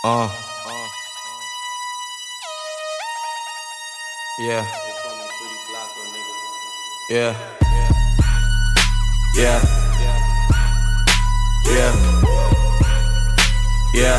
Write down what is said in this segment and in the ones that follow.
Yeah. Yeah. Yeah. Yeah. Yeah.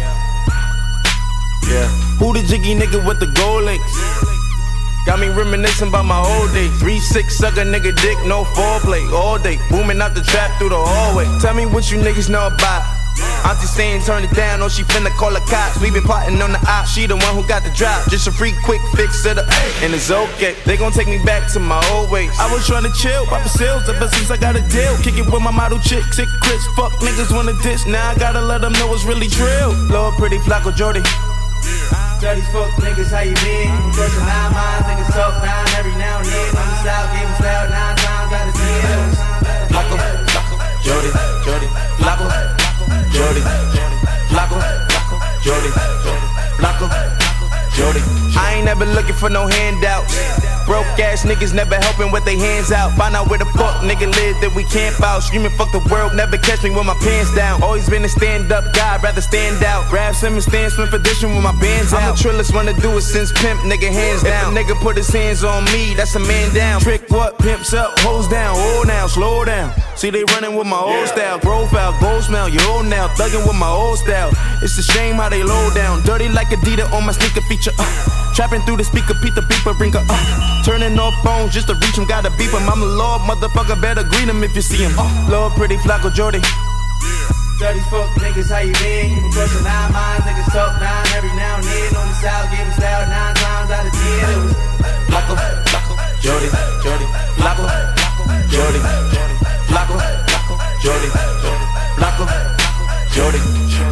Yeah. Who the jiggy nigga with the gold links? Got me reminiscing about my old days. 3-6 sucker nigga dick, no foreplay. All day, booming out the trap through the hallway. Tell me what you niggas know about. Auntie saying turn it down, or she finna call the cops. We been plotting on the op, she the one who got the drop. Just a free quick fix to the and it's okay. They gon' take me back to my old ways. I was trying to chill, pop sales ever since I got a deal. Kick it with my model chick, sick Chris. Fuck niggas wanna diss, now I gotta let them know it's really trill. Lord pretty Flacco Jordy. Dirty fuck niggas, how you been? First of 9 miles, niggas talk down every now and then. On the south, gave us loud 9 times out of 10. Flacco, Jordy, Flacco, Jordy, Flacco, Jordy, Flacco, Jordy. I ain't never looking for no handouts. Broke ass niggas never helping with their hands out. Find out where the fuck nigga live that we camp out. Screaming fuck the world, never catch me with my pants down. Always been a stand up guy, rather stand out. Grab some and stand swim position with my bands out. I'm the trillest one to do it since pimp, nigga hands down. If a nigga put his hands on me, that's a man down. Trick what? Pimps up, hoes down. Oh now, slow down. See they running with my old style. Profile, gold smell, you old now. Thugging with my old style. It's a shame how they low down. Dirty like Adidas on my sneaker feature. Trapping through the speaker, Pete the beeper, bring her turning off phones just to reach him, gotta beep him. I'm the Lord, motherfucker, better greet him if you see him. Lord pretty Flacco Jordy. Dirty fuck niggas, how you been? First of 9 miles, niggas talk down every now and then. On the south, give us loud 9 times out of 10. Flacco, Jordy, Flacco, Jordy, Flacco, Jordy, Flacco, Jordy.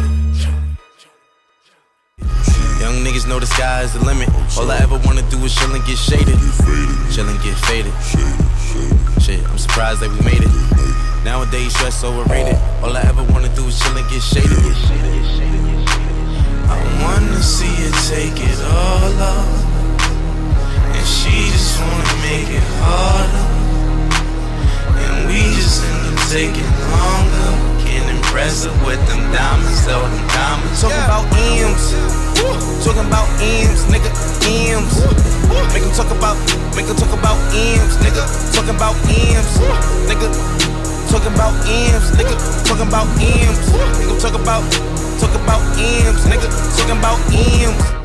Young niggas know the sky is the limit. All I ever wanna do is chill and get shaded. Chill and get faded. Shit, I'm surprised that we made it. Nowadays, stress overrated. All I ever wanna do is chill and get shaded. I wanna see her take it all off, and she just wanna make it harder, and we just end up taking longer. Can't impress her with them diamonds, though them diamonds. Talking about M's. Talking about M's, nigga, M's. Make them talk about M's, nigga. Talking about M's, nigga. Talking about M's, nigga. Talking about M's. Make them talk about M's, nigga. Talking about M's.